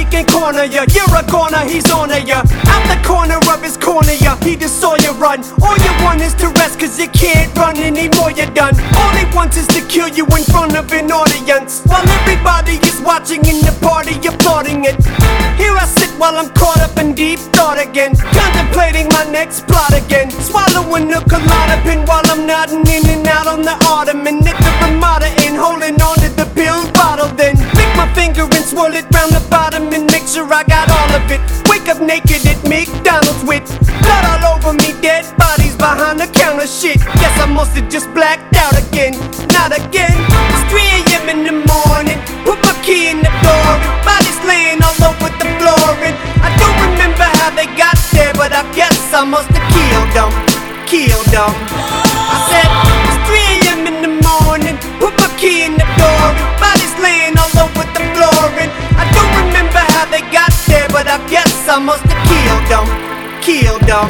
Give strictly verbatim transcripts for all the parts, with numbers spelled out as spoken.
can't corner ya. You're a goner, he's on ya. Out the corner of his corner, ya. He just saw you run. All you want is to rest, cause you can't run anymore, you're done. All he wants is to kill you in front of an audience, while everybody is watching in the party, applauding it. Here I sit while I'm caught up in deep thought again, contemplating my next plot again. Swallowing a Klonopin while I'm nodding in and out on the ottoman at the Ramada Inn, holding on to the pill bottle. Then lick my finger and swirl it round the bottom and make sure I got all of it. Wake up naked at McDonald's with blood all over me, dead bodies behind the counter. Shit, guess I must have just blacked out again. Not again. It's three a m in the morning. Put my key in the door and bodies laying all over the floor. And I don't remember how they got there, but I guess I must have killed them. Killed them. I said it's three a m in the morning. Put my key in the door and bodies laying all over the floor. And I don't remember how they got there, but I guess I must have killed them. Killed them.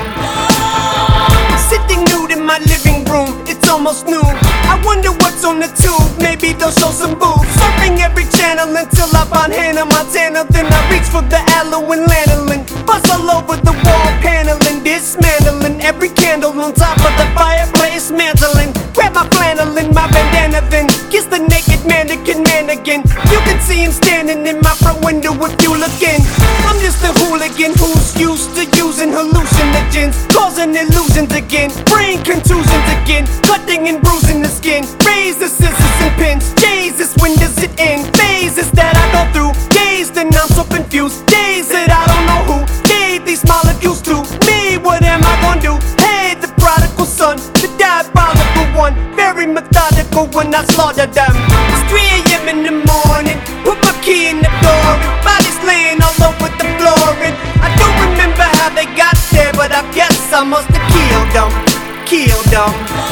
Sitting nude in my living room, it's almost noon. I wonder what's on the tube, maybe they'll show some boobs. Surfing every channel until I find Hannah Montana. Then I reach for the aloe and lanolin. Buzz all over the wall paneling, dismantling every candle on top of the fireplace, mantling. Grab my flannel and my bandana, then kiss the naked mannequin man again. You can see him standing in my front window if you look in. I'm just a hooligan who's used to using hallucinogens, causing illusions again, brain contusions again, cutting and bruising the skin. Razor, scissors and pins, Jesus, when does it end? Phases that I go through, days that I'm so confused, days that I don't know who gave these molecules to me. What am I gonna do? Hey, the prodigal son, the diabolical one, very methodical when I slaughter them. It's three a m in the morning. Put my key in the door and bodies laying all over the floor. And I don't remember how they got there, but I guess I must have killed them. Killed them.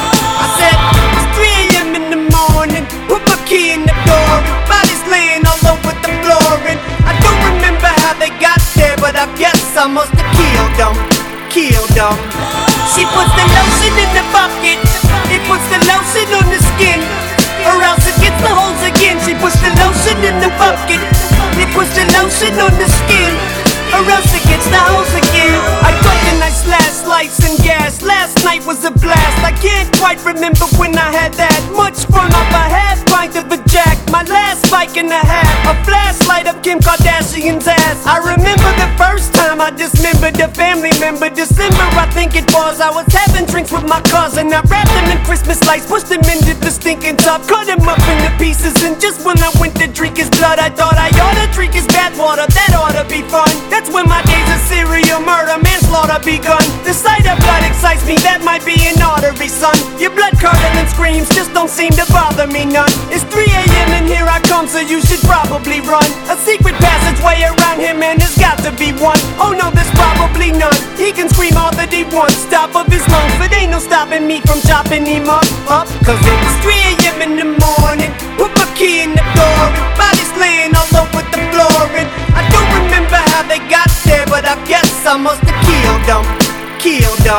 I said it's three a m in the morning. Put my key in the door and bodies laying all over the floor. And I don't remember how they got there, but I guess I must have killed them. Killed them. She puts the lotion in the bucket. It puts the lotion on the skin, or else it gets the holes again. She puts the lotion in the bucket. It puts the lotion on the skin, or else it gets the holes again. I cut and I slash, slice and gas. Last night was a blast. I can't quite remember when I had that much fun off a half pint of a jack. My last bike and a half, a flashlight of Kim Kardashian's ass. I remember the first time I dismembered a family member. December, I think it was. I was having drinks with my cousin. I wrapped them in Christmas lights, pushed them into the stinking tub, cut him up into pieces. And just when I went to drink his blood, I thought I ought to drink his bathwater. That ought to be fun. That's when my days of serial murder, manslaughter begun. The sight of blood excites me, that might be an artery, son. Your blood curdling screams just don't seem to bother me none. It's three a m and here I come, so you should probably run. A secret passageway around here, man, there's got to be one. Oh no, there's probably none. He can scream all that he wants, top of his lungs, but ain't no stopping me from chopping him up, up. Cause it's three a m in the morning. Put my key in the door and bodies laying all over the floor. And I don't remember how they got there, but I guess I must have killed them. Killed them.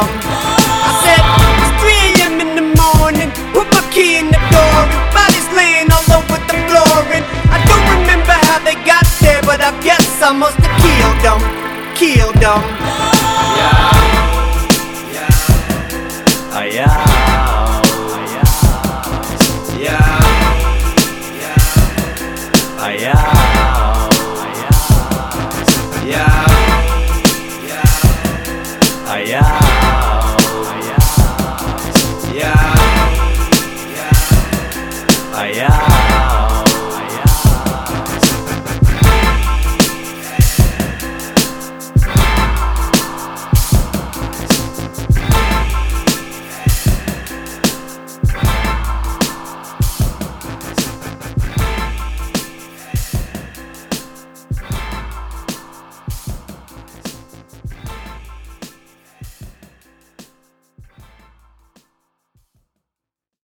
I said it's three a m in the morning. Put my key in the door and bodies laying all over the floor. And I don't remember how they got there, but I guess I must have killed them. Killed them. Yeah. Yeah. Yeah. Yeah. Yeah. Yeah. Yeah.